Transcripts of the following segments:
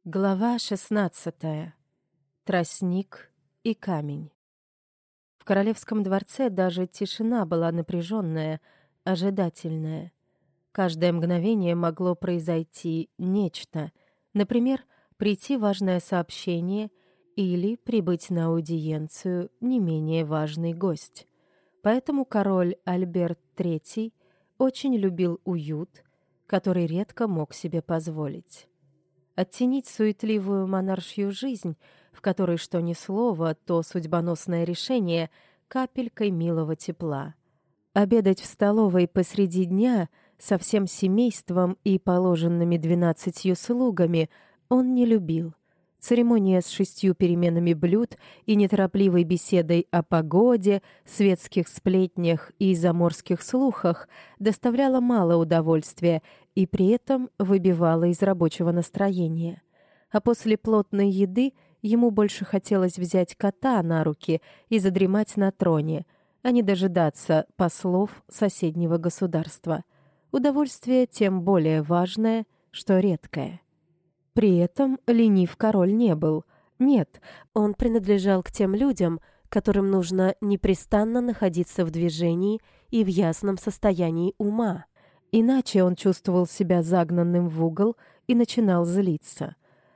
Глава 16. Тростник и камень. В королевском дворце даже тишина была напряженная, ожидательная. Каждое мгновение могло произойти нечто. Например, прийти важное сообщение или прибыть на аудиенцию не менее важный гость. Поэтому король Альберт III очень любил уют, который редко мог себе позволить. Оттенить суетливую монаршью жизнь, в которой что ни слово, то судьбоносное решение, капелькой милого тепла. Обедать в столовой посреди дня со всем семейством и положенными 12 слугами он не любил. Церемония с 6 переменами блюд и неторопливой беседой о погоде, светских сплетнях и заморских слухах доставляла мало удовольствия и при этом выбивала из рабочего настроения. А после плотной еды ему больше хотелось взять кота на руки и задремать на троне, а не дожидаться послов соседнего государства. Удовольствие тем более важное, что редкое. При этом ленив король не был. Нет, он принадлежал к тем людям, которым нужно непрестанно находиться в движении и в ясном состоянии ума. Иначе он чувствовал себя загнанным в угол и начинал злиться.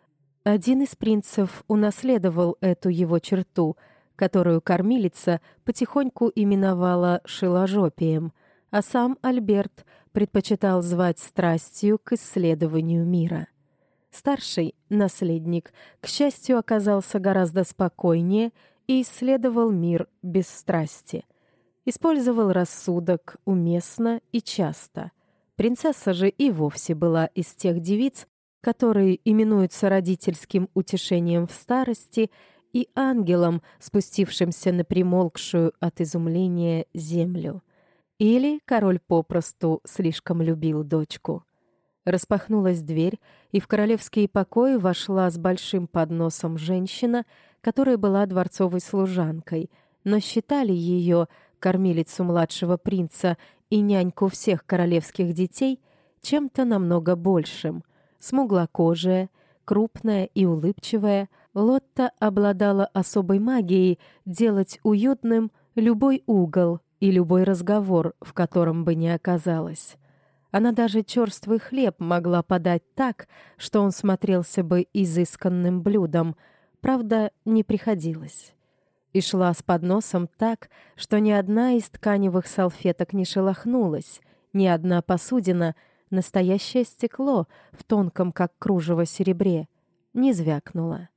Один из принцев унаследовал эту его черту, которую кормилица потихоньку именовала шиложопием, а сам Альберт предпочитал звать страстью к исследованию мира. Старший, наследник, к счастью, оказался гораздо спокойнее и исследовал мир без страсти. Использовал рассудок уместно и часто. Принцесса же и вовсе была из тех девиц, которые именуются родительским утешением в старости и ангелом, спустившимся на примолкшую от изумления землю. Или король попросту слишком любил дочку. Распахнулась дверь, и в королевские покои вошла с большим подносом женщина, которая была дворцовой служанкой, но считали ее, кормилицу младшего принца и няньку всех королевских детей, чем-то намного большим. Смуглокожая, крупная и улыбчивая, Лотта обладала особой магией делать уютным любой угол и любой разговор, в котором бы ни оказалась. Она даже черствый хлеб могла подать так, что он смотрелся бы изысканным блюдом, правда, не приходилось. И шла с подносом так, что ни одна из тканевых салфеток не шелохнулась, ни одна посудина, настоящее стекло в тонком, как кружево, серебре, не звякнула.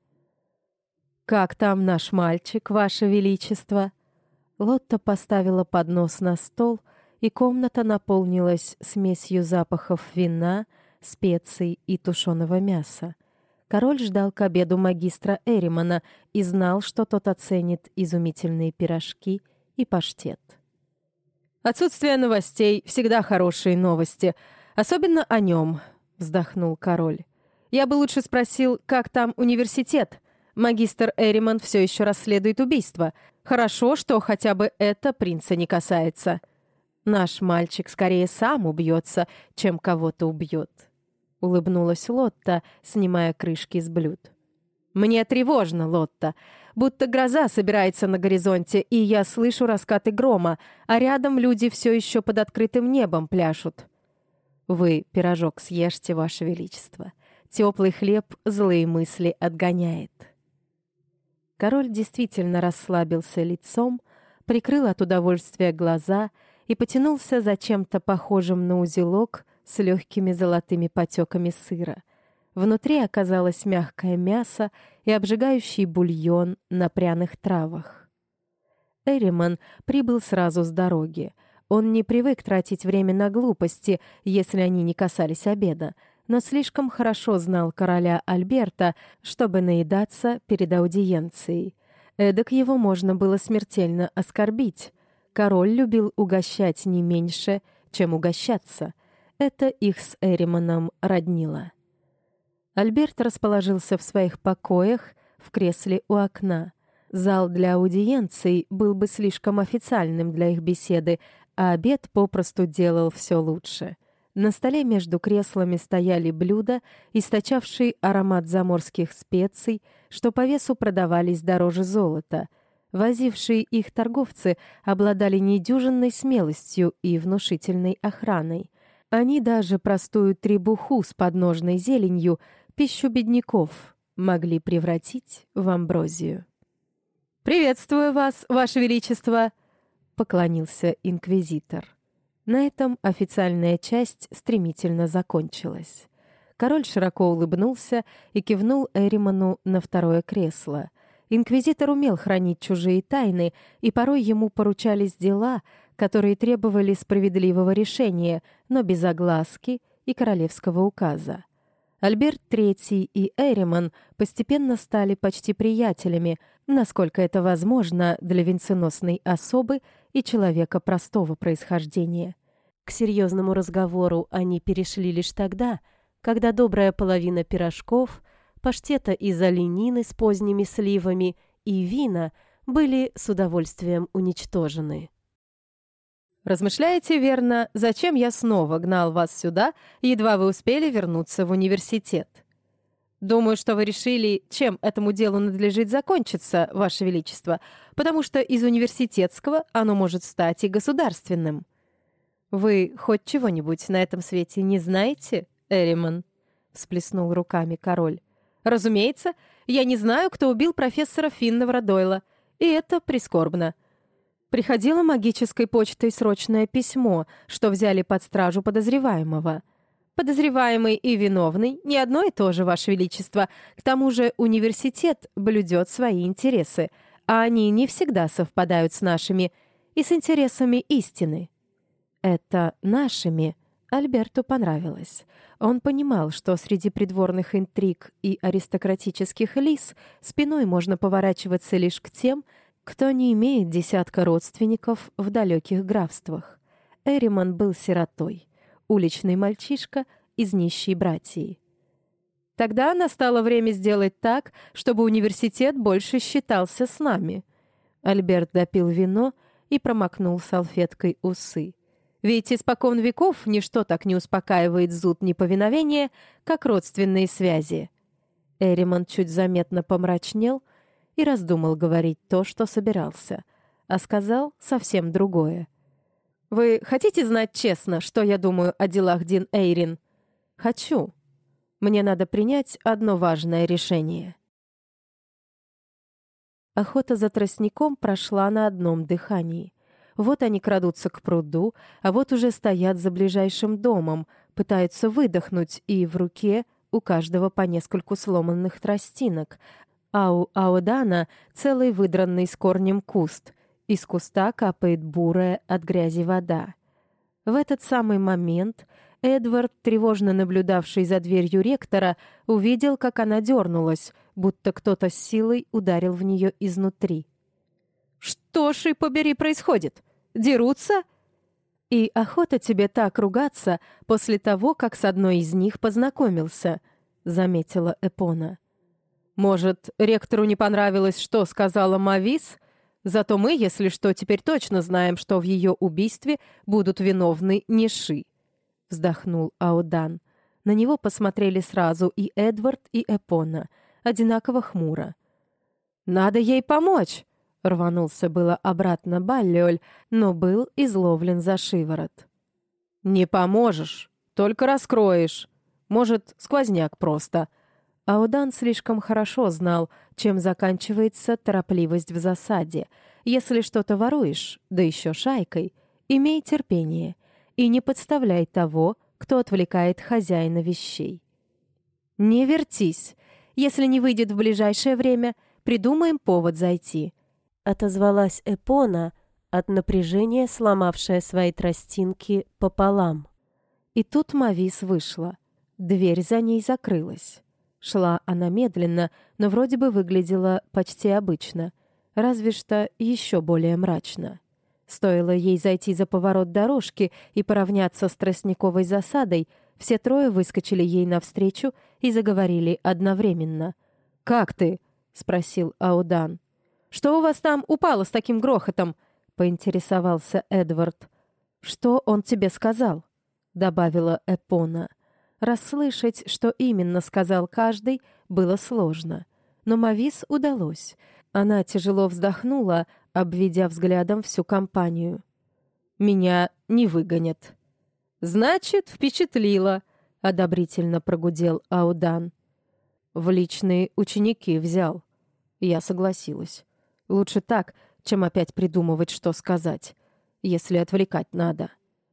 «Как там наш мальчик, Ваше Величество?» Лотта поставила поднос на стол, и комната наполнилась смесью запахов вина, специй и тушеного мяса. Король ждал к обеду магистра Эримана и знал, что тот оценит изумительные пирожки и паштет. «Отсутствие новостей — всегда хорошие новости, особенно о нем», — вздохнул король. «Я бы лучше спросил, как там университет? Магистр Эриман все еще расследует убийство. Хорошо, что хотя бы это принца не касается. Наш мальчик скорее сам убьется, чем кого-то убьет», — улыбнулась Лотта, снимая крышки с блюд. «Мне тревожно, Лотта, будто гроза собирается на горизонте, и я слышу раскаты грома, а рядом люди все еще под открытым небом пляшут». «Вы пирожок съешьте, Ваше Величество. Теплый хлеб злые мысли отгоняет». Король действительно расслабился лицом, прикрыл от удовольствия глаза и потянулся за чем-то похожим на узелок с легкими золотыми потеками сыра. Внутри оказалось мягкое мясо и обжигающий бульон на пряных травах. Эриман прибыл сразу с дороги. Он не привык тратить время на глупости, если они не касались обеда, но слишком хорошо знал короля Альберта, чтобы наедаться перед аудиенцией. Эдак его можно было смертельно оскорбить. Король любил угощать не меньше, чем угощаться. Это их с Эриманом роднило. Альберт расположился в своих покоях в кресле у окна. Зал для аудиенций был бы слишком официальным для их беседы, а обед попросту делал все лучше. На столе между креслами стояли блюда, источавшие аромат заморских специй, что по весу продавались дороже золота. Возившие их торговцы обладали недюжинной смелостью и внушительной охраной. Они даже простую требуху с подножной зеленью, пищу бедняков, могли превратить в амброзию. «Приветствую вас, Ваше Величество!» — поклонился инквизитор. На этом официальная часть стремительно закончилась. Король широко улыбнулся и кивнул Эриману на второе кресло. Инквизитор умел хранить чужие тайны, и порой ему поручались дела, которые требовали справедливого решения, но без огласки и королевского указа. Альберт III и Эриман постепенно стали почти приятелями, насколько это возможно для венценосной особы и человека простого происхождения. К серьезному разговору они перешли лишь тогда, когда добрая половина пирожков, паштета из оленины с поздними сливами и вина были с удовольствием уничтожены. «Размышляете верно, зачем я снова гнал вас сюда, едва вы успели вернуться в университет? Думаю, что вы решили, чем этому делу надлежит закончиться, Ваше Величество, потому что из университетского оно может стать и государственным. Вы хоть чего-нибудь на этом свете не знаете, Эриман?» — всплеснул руками король. «Разумеется, я не знаю, кто убил профессора Финневра Дойла, и это прискорбно. Приходило магической почтой срочное письмо, что взяли под стражу подозреваемого. Подозреваемый и виновный — не одно и то же, Ваше Величество. К тому же университет блюдет свои интересы, а они не всегда совпадают с нашими и с интересами истины». Это «нашими» Альберту понравилось. Он понимал, что среди придворных интриг и аристократических лис спиной можно поворачиваться лишь к тем, кто не имеет десятка родственников в далеких графствах. Эриман был сиротой, уличный мальчишка из нищей братьи. Тогда настало время сделать так, чтобы университет больше считался с нами. Альберт допил вино и промокнул салфеткой усы. Ведь испокон веков ничто так не успокаивает зуд неповиновения, как родственные связи. Эриман чуть заметно помрачнел и раздумал говорить то, что собирался, а сказал совсем другое. «Вы хотите знать честно, что я думаю о делах Дин Эйрин?» «Хочу. Мне надо принять одно важное решение». Охота за тростником прошла на одном дыхании. Вот они крадутся к пруду, а вот уже стоят за ближайшим домом, пытаются выдохнуть, и в руке у каждого по нескольку сломанных тростинок, а у Аодана целый выдранный с корнем куст. Из куста капает бурая от грязи вода. В этот самый момент Эдвард, тревожно наблюдавший за дверью ректора, увидел, как она дернулась, будто кто-то с силой ударил в нее изнутри. «Что ж и побери происходит? Дерутся? И охота тебе так ругаться после того, как с одной из них познакомился», — заметила Эпона. «Может, ректору не понравилось, что сказала Мавис? Зато мы, если что, теперь точно знаем, что в ее убийстве будут виновны Ниши», — вздохнул Аодан. На него посмотрели сразу и Эдвард, и Эпона, одинаково хмуро. «Надо ей помочь!» — рванулся было обратно Баллиоль, но был изловлен за шиворот. «Не поможешь, только раскроешь. Может, сквозняк просто». Аодан слишком хорошо знал, чем заканчивается торопливость в засаде. Если что-то воруешь, да еще шайкой, имей терпение и не подставляй того, кто отвлекает хозяина вещей. «Не вертись. Если не выйдет в ближайшее время, придумаем повод зайти», — отозвалась Эпона, от напряжения сломавшая свои тростинки пополам. И тут Мавис вышла. Дверь за ней закрылась. Шла она медленно, но вроде бы выглядела почти обычно, разве что еще более мрачно. Стоило ей зайти за поворот дорожки и поравняться с тростниковой засадой, все трое выскочили ей навстречу и заговорили одновременно. «Как ты?» — спросил Аодан. «Что у вас там упало с таким грохотом?» — поинтересовался Эдвард. «Что он тебе сказал?» добавила Эпона. Расслышать, что именно сказал каждый, было сложно. Но Мавис удалось. Она тяжело вздохнула, обведя взглядом всю компанию. «Меня не выгонят». «Значит, впечатлило», — одобрительно прогудел Аудан. «В личные ученики взял». Я согласилась. Лучше так, чем опять придумывать, что сказать, если отвлекать надо.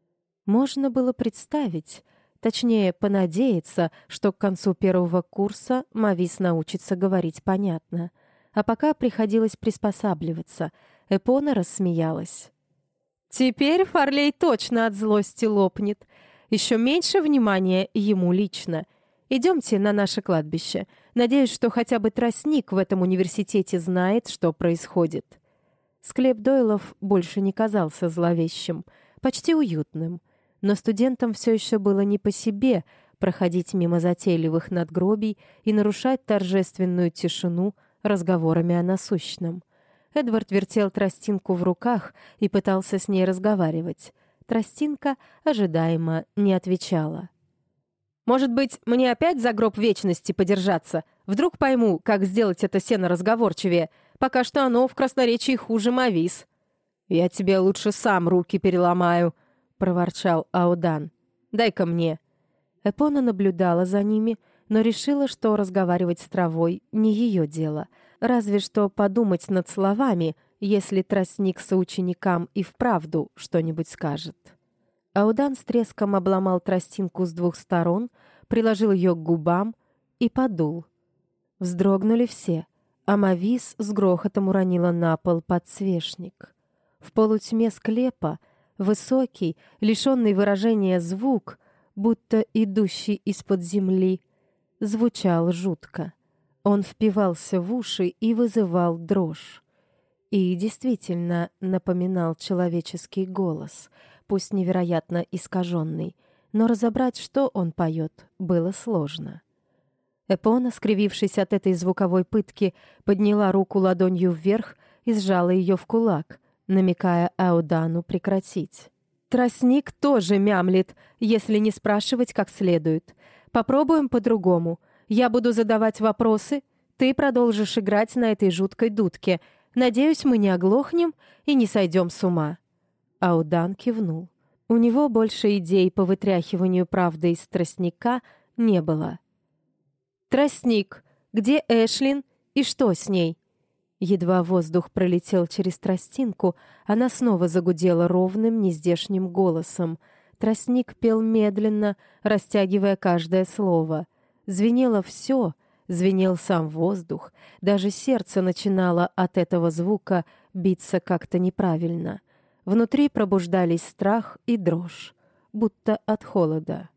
Можно было представить, точнее, понадеяться, что к концу первого курса Мавис научится говорить понятно. А пока приходилось приспосабливаться. Эпона рассмеялась. «Теперь Фарлей точно от злости лопнет. Еще меньше внимания ему лично. Идемте на наше кладбище. Надеюсь, что хотя бы тростник в этом университете знает, что происходит». Склеп Дойлов больше не казался зловещим, почти уютным. Но студентам все еще было не по себе проходить мимо затейливых надгробий и нарушать торжественную тишину разговорами о насущном. Эдвард вертел тростинку в руках и пытался с ней разговаривать. Тростинка ожидаемо не отвечала. «Может быть, мне опять за гроб вечности подержаться? Вдруг пойму, как сделать это сено разговорчивее. Пока что оно в красноречии хуже Мавис». «Я тебе лучше сам руки переломаю», — проворчал Аудан. «Дай-ка мне». Эпона наблюдала за ними, но решила, что разговаривать с травой не ее дело. Разве что подумать над словами, если тростник соученикам и вправду что-нибудь скажет. Аудан с треском обломал тростинку с двух сторон, приложил ее к губам и подул. Вздрогнули все, а Мавис с грохотом уронила на пол подсвечник. В полутьме склепа высокий, лишенный выражения звук, будто идущий из-под земли, звучал жутко. Он впивался в уши и вызывал дрожь. И действительно напоминал человеческий голос, пусть невероятно искаженный, но разобрать, что он поет, было сложно. Эпона, скривившись от этой звуковой пытки, подняла руку ладонью вверх и сжала ее в кулак, намекая Аудану прекратить. «Тростник тоже мямлит, если не спрашивать как следует. Попробуем по-другому. Я буду задавать вопросы, ты продолжишь играть на этой жуткой дудке. Надеюсь, мы не оглохнем и не сойдем с ума». Аудан кивнул. У него больше идей по вытряхиванию правды из тростника не было. «Тростник, где Эшлин и что с ней?» Едва воздух пролетел через тростинку, она снова загудела ровным, нездешним голосом. Тростник пел медленно, растягивая каждое слово. Звенело все, звенел сам воздух. Даже сердце начинало от этого звука биться как-то неправильно. Внутри пробуждались страх и дрожь, будто от холода.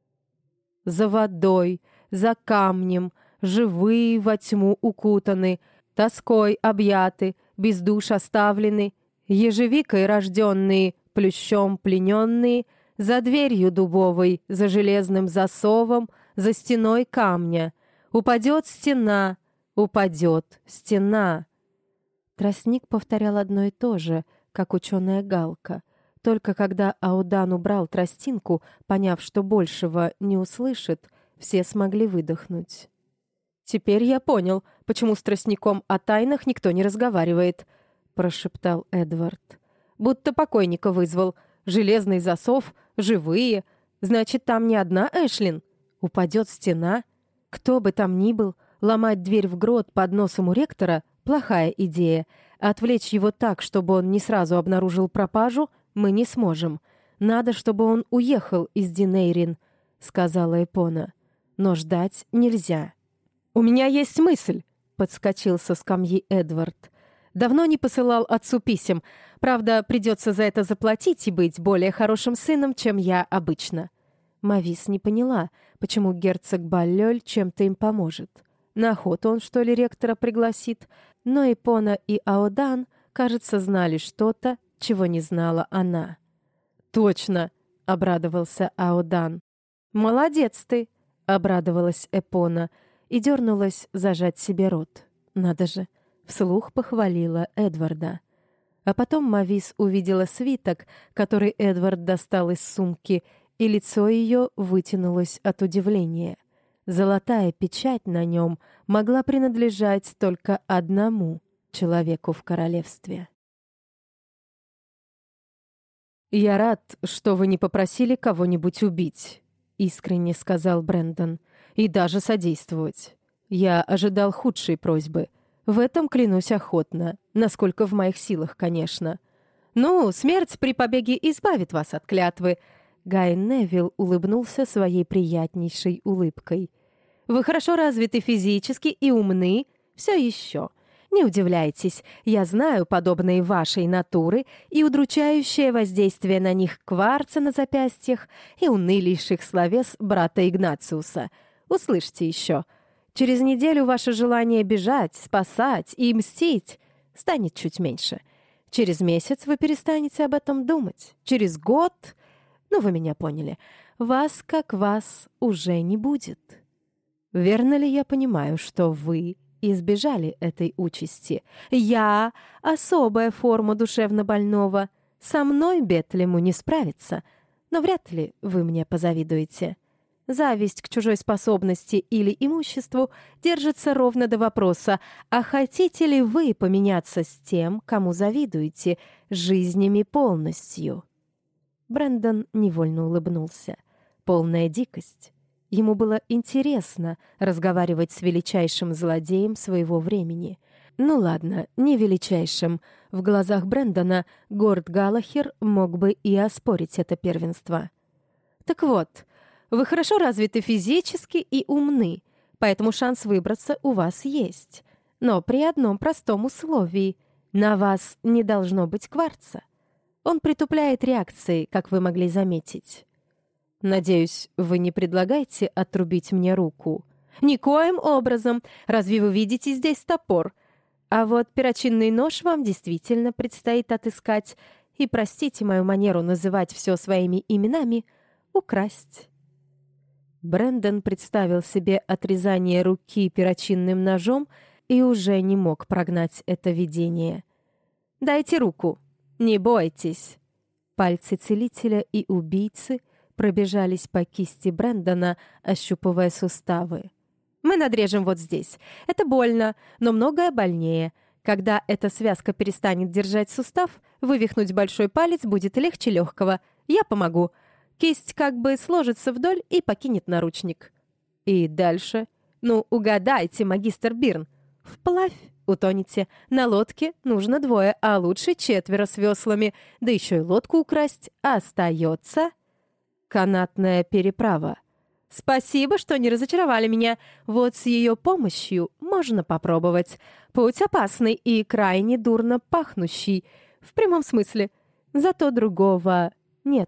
«За водой, за камнем, живые во тьму укутаны, тоской объяты, без душ оставлены, ежевикой рожденные, плющом плененные, за дверью дубовой, за железным засовом, за стеной камня. Упадет стена, упадет стена». Тростник повторял одно и то же, как ученая Галка. Только когда Аудан убрал тростинку, поняв, что большего не услышит, все смогли выдохнуть. «Теперь я понял, почему с тростником о тайнах никто не разговаривает», — прошептал Эдвард. «Будто покойника вызвал. Железный засов, живые. Значит, там не одна Эшлин? Упадет стена? Кто бы там ни был, ломать дверь в грот под носом у ректора — плохая идея. Отвлечь его так, чтобы он не сразу обнаружил пропажу, мы не сможем. Надо, чтобы он уехал из Динейрин», — сказала Эпона. «Но ждать нельзя». «У меня есть мысль», — подскочил со скамьи Эдвард. «Давно не посылал отцу писем. Правда, придется за это заплатить и быть более хорошим сыном, чем я обычно». Мавис не поняла, почему герцог Баллёль чем-то им поможет. На охоту он, что ли, ректора пригласит? Но Эпона и Аудан, кажется, знали что-то, чего не знала она. «Точно!» — обрадовался Аудан. «Молодец ты!» — обрадовалась Эпона и дернулась зажать себе рот. Надо же, вслух похвалила Эдварда. А потом Мавис увидела свиток, который Эдвард достал из сумки, и лицо ее вытянулось от удивления. Золотая печать на нем могла принадлежать только одному человеку в королевстве. «Я рад, что вы не попросили кого-нибудь убить», — искренне сказал Брэндон, — «и даже содействовать. Я ожидал худшей просьбы. В этом клянусь охотно, насколько в моих силах, конечно. Ну, смерть при побеге избавит вас от клятвы». Гай Невилл улыбнулся своей приятнейшей улыбкой. «Вы хорошо развиты физически и умны все еще. Не удивляйтесь, я знаю подобные вашей натуры и удручающее воздействие на них кварца на запястьях и унылейших словес брата Игнациуса. Услышьте еще. Через неделю ваше желание бежать, спасать и мстить станет чуть меньше. Через месяц вы перестанете об этом думать. Через год, ну вы меня поняли, вас как вас уже не будет. Верно ли я понимаю, что вы избежали этой участи? Я — особая форма душевнобольного. Со мной Бетлему не справиться, но вряд ли вы мне позавидуете. Зависть к чужой способности или имуществу держится ровно до вопроса, а хотите ли вы поменяться с тем, кому завидуете, жизнями полностью?» Брэндон невольно улыбнулся. Полная дикость. Ему было интересно разговаривать с величайшим злодеем своего времени. Ну ладно, не величайшим. В глазах Брэндона Горд Галлахер мог бы и оспорить это первенство. «Так вот, вы хорошо развиты физически и умны, поэтому шанс выбраться у вас есть. Но при одном простом условии — на вас не должно быть кварца. Он притупляет реакции, как вы могли заметить. Надеюсь, вы не предлагаете отрубить мне руку? Никоим образом. Разве вы видите здесь топор? А вот перочинный нож вам действительно предстоит отыскать и, простите мою манеру называть все своими именами, украсть». Брэндон представил себе отрезание руки перочинным ножом и уже не мог прогнать это видение. «Дайте руку. Не бойтесь». Пальцы целителя и убийцы пробежались по кисти Брэндона, ощупывая суставы. «Мы надрежем вот здесь. Это больно, но многое больнее. Когда эта связка перестанет держать сустав, вывихнуть большой палец будет легче легкого. Я помогу. Кисть как бы сложится вдоль и покинет наручник». «И дальше?» «Ну, угадайте, магистр Бирн. Вплавь утонете. На лодке нужно 2, а лучше 4 с веслами. Да еще и лодку украсть. Остается канатная переправа. Спасибо, что не разочаровали меня. Вот с ее помощью можно попробовать. Путь опасный и крайне дурно пахнущий. В прямом смысле. Зато другого нет».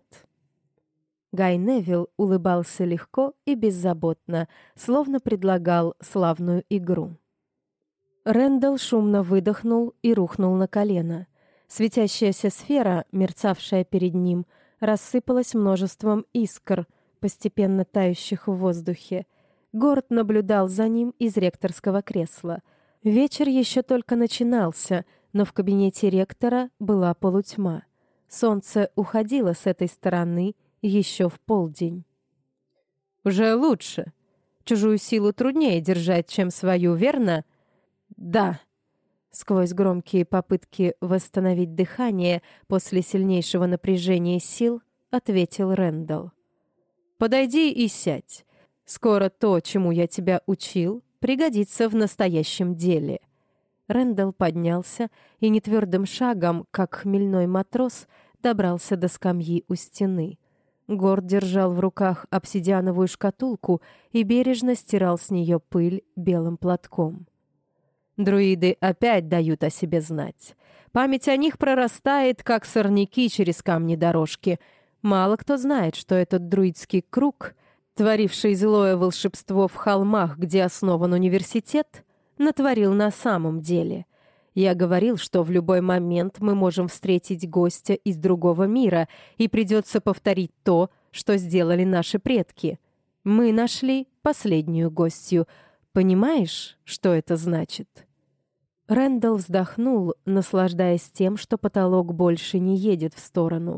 Гай Невилл улыбался легко и беззаботно, словно предлагал славную игру. Рэндалл шумно выдохнул и рухнул на колено. Светящаяся сфера, мерцавшая перед ним, рассыпалась множеством искр, постепенно тающих в воздухе. Горд наблюдал за ним из ректорского кресла. Вечер еще только начинался, но в кабинете ректора была полутьма. Солнце уходило с этой стороны еще в полдень. «Уже лучше. Чужую силу труднее держать, чем свою, верно?» «Да». Сквозь громкие попытки восстановить дыхание после сильнейшего напряжения сил ответил Рэндалл. «Подойди и сядь. Скоро то, чему я тебя учил, пригодится в настоящем деле». Рэндалл поднялся и нетвердым шагом, как хмельной матрос, добрался до скамьи у стены. Горд держал в руках обсидиановую шкатулку и бережно стирал с нее пыль белым платком. Друиды опять дают о себе знать. Память о них прорастает, как сорняки через камни дорожки. Мало кто знает, что этот друидский круг, творивший злое волшебство в холмах, где основан университет, натворил на самом деле. Я говорил, что в любой момент мы можем встретить гостя из другого мира, и придется повторить то, что сделали наши предки. Мы нашли последнюю гостью. Понимаешь, что это значит?» Рэндалл вздохнул, наслаждаясь тем, что потолок больше не едет в сторону.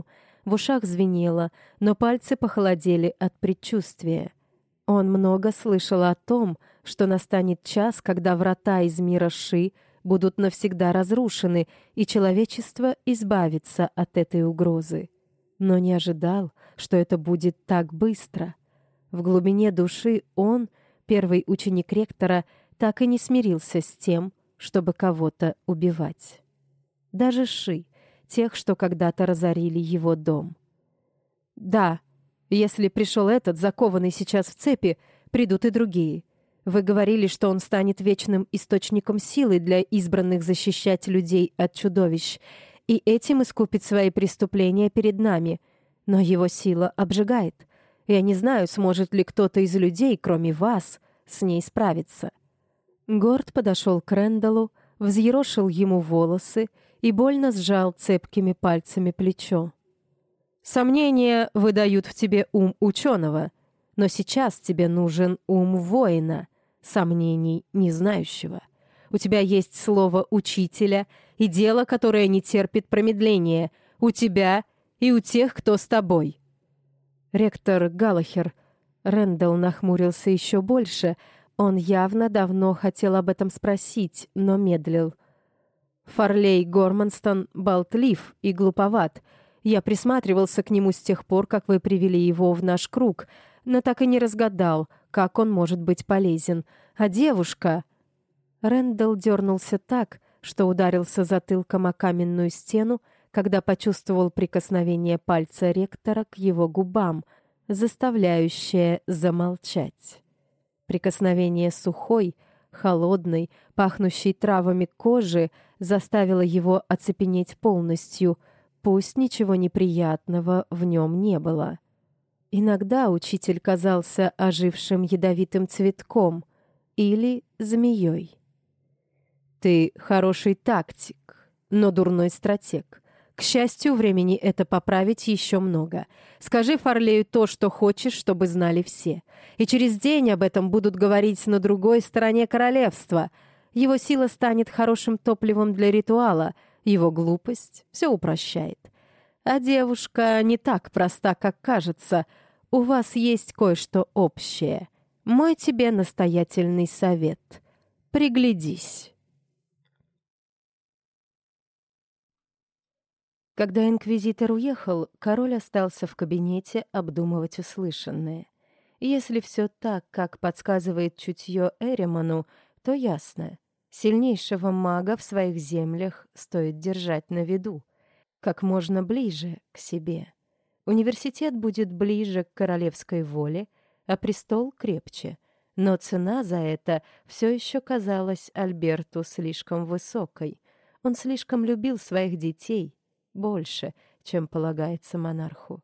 в ушах звенело, но пальцы похолодели от предчувствия. Он много слышал о том, что настанет час, когда врата из мира Ши будут навсегда разрушены, и человечество избавится от этой угрозы. Но не ожидал, что это будет так быстро. В глубине души он, первый ученик ректора, так и не смирился с тем, чтобы кого-то убивать. Даже Ши, тех, что когда-то разорили его дом. «Да, если пришел этот, закованный сейчас в цепи, придут и другие. Вы говорили, что он станет вечным источником силы для избранных защищать людей от чудовищ, и этим искупит свои преступления перед нами. Но его сила обжигает. Я не знаю, сможет ли кто-то из людей, кроме вас, с ней справиться». Горд подошел к Рэндаллу, взъерошил ему волосы и больно сжал цепкими пальцами плечо. «Сомнения выдают в тебе ум ученого, но сейчас тебе нужен ум воина, сомнений не знающего. У тебя есть слово учителя и дело, которое не терпит промедления, у тебя и у тех, кто с тобой». Ректор Галлахер. Рэндалл нахмурился еще больше. Он явно давно хотел об этом спросить, но медлил. «Фарлей Горманстон болтлив и глуповат. Я присматривался к нему с тех пор, как вы привели его в наш круг, но так и не разгадал, как он может быть полезен. А девушка...» Рэндалл дернулся так, что ударился затылком о каменную стену, когда почувствовал прикосновение пальца ректора к его губам, заставляющее замолчать. Прикосновение сухой, холодной, пахнущей травами кожи заставило его оцепенеть полностью, пусть ничего неприятного в нем не было. Иногда учитель казался ожившим ядовитым цветком или змеей. «Ты хороший тактик, но дурной стратег. К счастью, времени это поправить еще много. Скажи Фарлею то, что хочешь, чтобы знали все. И через день об этом будут говорить на другой стороне королевства. Его сила станет хорошим топливом для ритуала, его глупость все упрощает. А девушка не так проста, как кажется. У вас есть кое-что общее. Мой тебе настоятельный совет. Приглядись». Когда инквизитор уехал, король остался в кабинете обдумывать услышанное. Если все так, как подсказывает чутье Эриману, то ясно. Сильнейшего мага в своих землях стоит держать на виду, как можно ближе к себе. Университет будет ближе к королевской воле, а престол крепче. Но цена за это все еще казалась Альберту слишком высокой. Он слишком любил своих детей, больше, чем полагается монарху.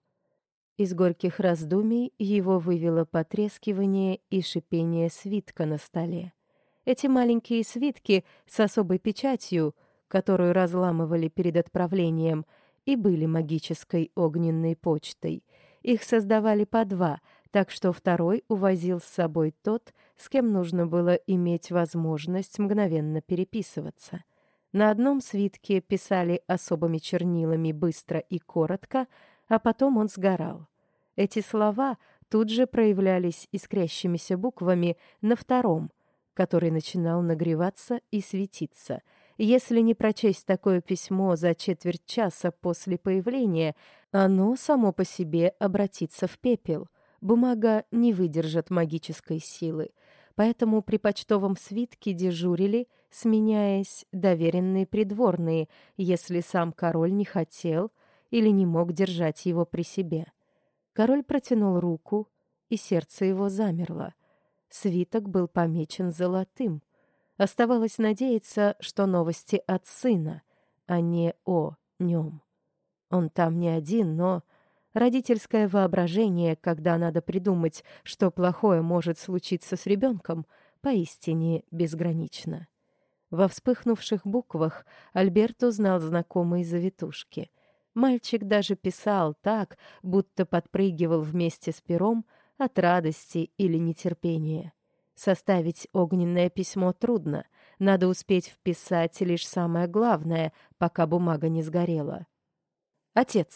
Из горьких раздумий его вывело потрескивание и шипение свитка на столе. Эти маленькие свитки с особой печатью, которую разламывали перед отправлением, и были магической огненной почтой. Их создавали по два, так что второй увозил с собой тот, с кем нужно было иметь возможность мгновенно переписываться. На одном свитке писали особыми чернилами быстро и коротко, а потом он сгорал. Эти слова тут же проявлялись искрящимися буквами на втором, который начинал нагреваться и светиться. Если не прочесть такое письмо за четверть часа после появления, оно само по себе обратится в пепел. Бумага не выдержит магической силы. Поэтому при почтовом свитке дежурили, сменяясь, доверенные придворные, если сам король не хотел или не мог держать его при себе. Король протянул руку, и сердце его замерло. Свиток был помечен золотым. Оставалось надеяться, что новости от сына, а не о нем. Он там не один, но... Родительское воображение, когда надо придумать, что плохое может случиться с ребенком, поистине безгранично. Во вспыхнувших буквах Альберт узнал знакомые завитушки. Мальчик даже писал так, будто подпрыгивал вместе с пером от радости или нетерпения. Составить огненное письмо трудно, надо успеть вписать лишь самое главное, пока бумага не сгорела. «Отец,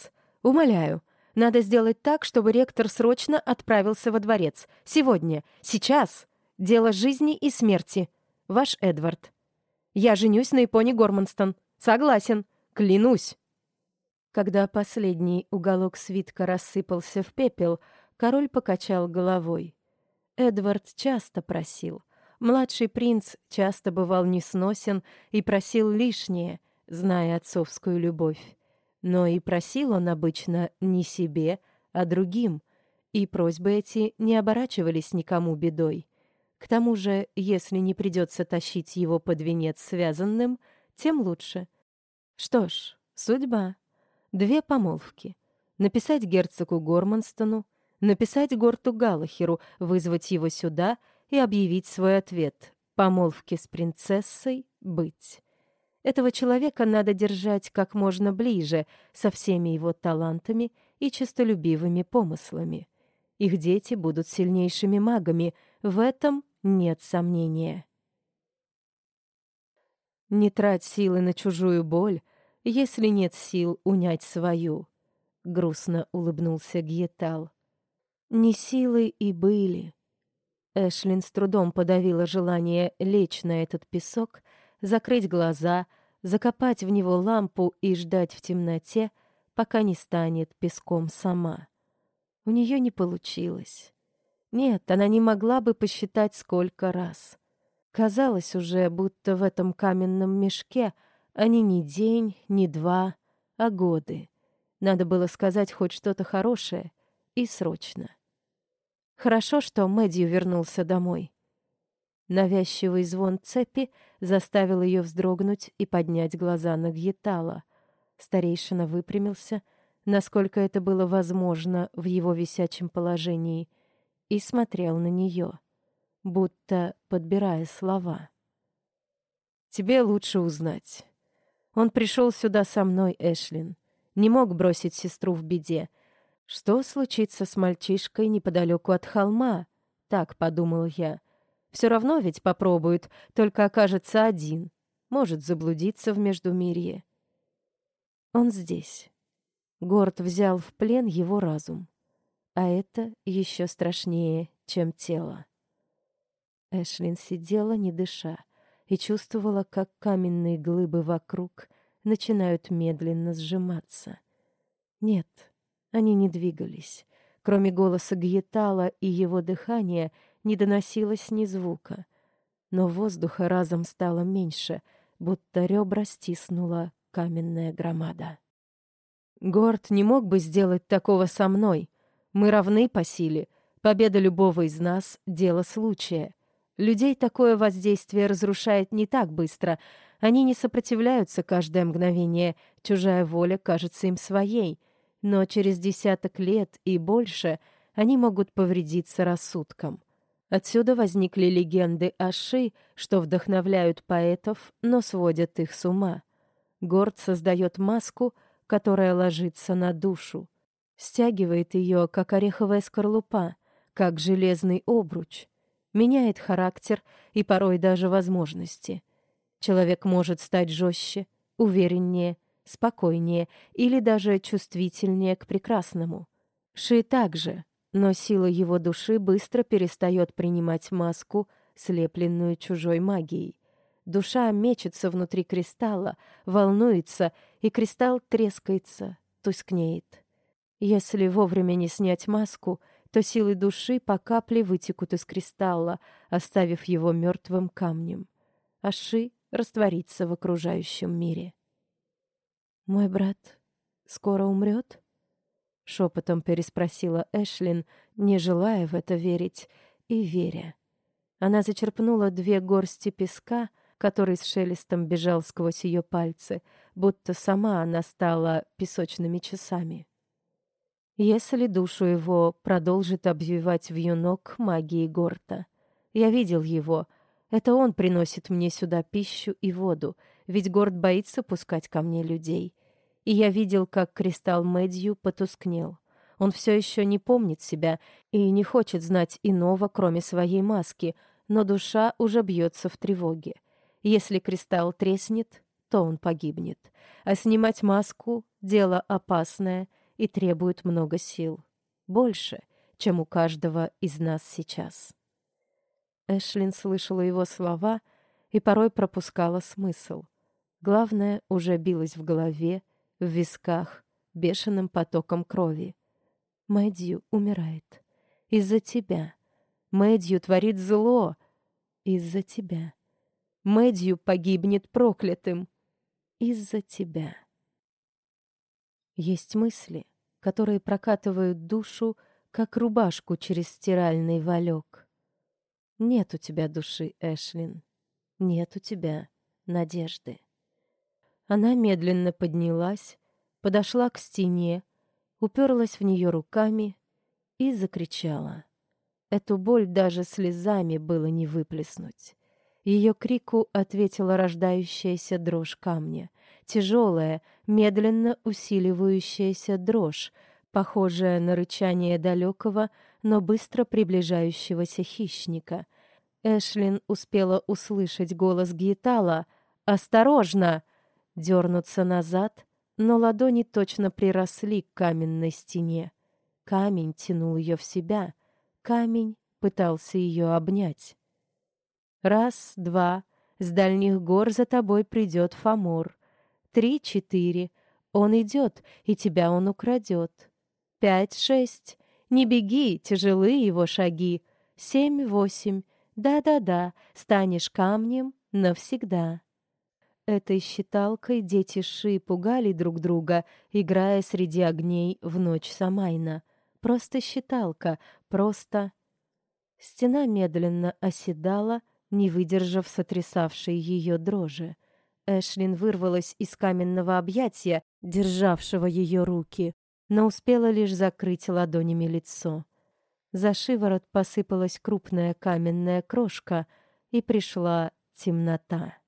Умоляю, надо сделать так, чтобы ректор срочно отправился во дворец. Сегодня, сейчас. Дело жизни и смерти. Ваш Эдвард. Я женюсь на Ипоне Гормонстон. Согласен. Клянусь. Когда последний уголок свитка рассыпался в пепел, король покачал головой. Эдвард часто просил. Младший принц часто бывал несносен и просил лишнее, зная отцовскую любовь. Но и просил он обычно не себе, а другим, и просьбы эти не оборачивались никому бедой. К тому же, если не придется тащить его под венец связанным, тем лучше. Что ж, судьба. 2 помолвки. Написать герцогу Гормонстону, написать Горту Галлахеру, вызвать его сюда и объявить свой ответ. Помолвке с принцессой быть. Этого человека надо держать как можно ближе, со всеми его талантами и честолюбивыми помыслами. Их дети будут сильнейшими магами, в этом нет сомнения. Не трать силы на чужую боль, если нет сил унять свою, — грустно улыбнулся Гьетал. Не силы и были. Эшлин с трудом подавила желание лечь на этот песок, закрыть глаза, закопать в него лампу и ждать в темноте, пока не станет песком сама. У нее не получилось. Нет, она не могла бы посчитать, сколько раз. Казалось уже, будто в этом каменном мешке они не день, не 2, а годы. Надо было сказать хоть что-то хорошее и срочно. Хорошо, что Мэдью вернулся домой. Навязчивый звон цепи заставил ее вздрогнуть и поднять глаза на Гьетала. Старейшина выпрямился, насколько это было возможно в его висячем положении, и смотрел на нее, будто подбирая слова. «Тебе лучше узнать. Он пришел сюда со мной, Эшлин. Не мог бросить сестру в беде. Что случится с мальчишкой неподалеку от холма? Так подумал я. Все равно ведь попробует, только окажется один. Может заблудиться в Междумирье. Он здесь. Горд взял в плен его разум. А это еще страшнее, чем тело. Эшлин сидела, не дыша, и чувствовала, как каменные глыбы вокруг начинают медленно сжиматься. Нет, они не двигались. Кроме голоса Гьетала и его дыхания не доносилось ни звука. Но воздуха разом стало меньше, будто ребра стиснула каменная громада. «Горд не мог бы сделать такого со мной. Мы равны по силе. Победа любого из нас — дело случая. Людей такое воздействие разрушает не так быстро. Они не сопротивляются каждое мгновение. Чужая воля кажется им своей. Но через 10 лет и больше они могут повредиться рассудком. Отсюда возникли легенды о Ши, что вдохновляют поэтов, но сводят их с ума. Горд создает маску, которая ложится на душу. Стягивает ее, как ореховая скорлупа, как железный обруч. Меняет характер и порой даже возможности. Человек может стать жестче, увереннее, спокойнее или даже чувствительнее к прекрасному. Ши также, но сила его души быстро перестает принимать маску, слепленную чужой магией. Душа мечется внутри кристалла, волнуется, и кристалл трескается, тускнеет. Если вовремя не снять маску, то силы души по капле вытекут из кристалла, оставив его мертвым камнем. А Ши растворится в окружающем мире. «Мой брат скоро умрет?» — шепотом переспросила Эшлин, не желая в это верить и веря. Она зачерпнула 2 горсти песка, который с шелестом бежал сквозь ее пальцы, будто сама она стала песочными часами. Если душу его продолжит обвивать вьюнок магии Горта. Я видел его. Это он приносит мне сюда пищу и воду, ведь Горт боится пускать ко мне людей. И я видел, как кристалл Мэдью потускнел. Он все еще не помнит себя и не хочет знать иного, кроме своей маски, но душа уже бьется в тревоге. Если кристалл треснет, то он погибнет. А снимать маску — дело опасное и требуют много сил. Больше, чем у каждого из нас сейчас. Эшлин слышала его слова и порой пропускала смысл. Главное уже билось в голове, в висках, бешеным потоком крови. Мэдью умирает. Из-за тебя. Мэдью творит зло. Из-за тебя. Мэдью погибнет проклятым. Из-за тебя. Есть мысли, которые прокатывают душу, как рубашку через стиральный валек. Нет у тебя души, Эшлин. Нет у тебя надежды. Она медленно поднялась, подошла к стене, уперлась в нее руками и закричала. Эту боль даже слезами было не выплеснуть. Ее крику ответила рождающаяся дрожь камня, тяжелая, медленно усиливающаяся дрожь, похожая на рычание далекого, но быстро приближающегося хищника. Эшлин успела услышать голос Гиетала «Осторожно!», дернуться назад, но ладони точно приросли к каменной стене. Камень тянул ее в себя, камень пытался ее обнять. Раз, два, с дальних гор за тобой придет Фомор. 3, 4, он идет, и тебя он украдет. 5, 6, не беги, тяжелы его шаги. 7, 8, да-да-да, станешь камнем навсегда. Этой считалкой дети Ши пугали друг друга, играя среди огней в ночь Самайна. Просто считалка, просто... Стена медленно оседала, не выдержав сотрясавшей ее дрожи. Эшлин вырвалась из каменного объятия, державшего ее руки, но успела лишь закрыть ладонями лицо. За шиворот посыпалась крупная каменная крошка, и пришла темнота.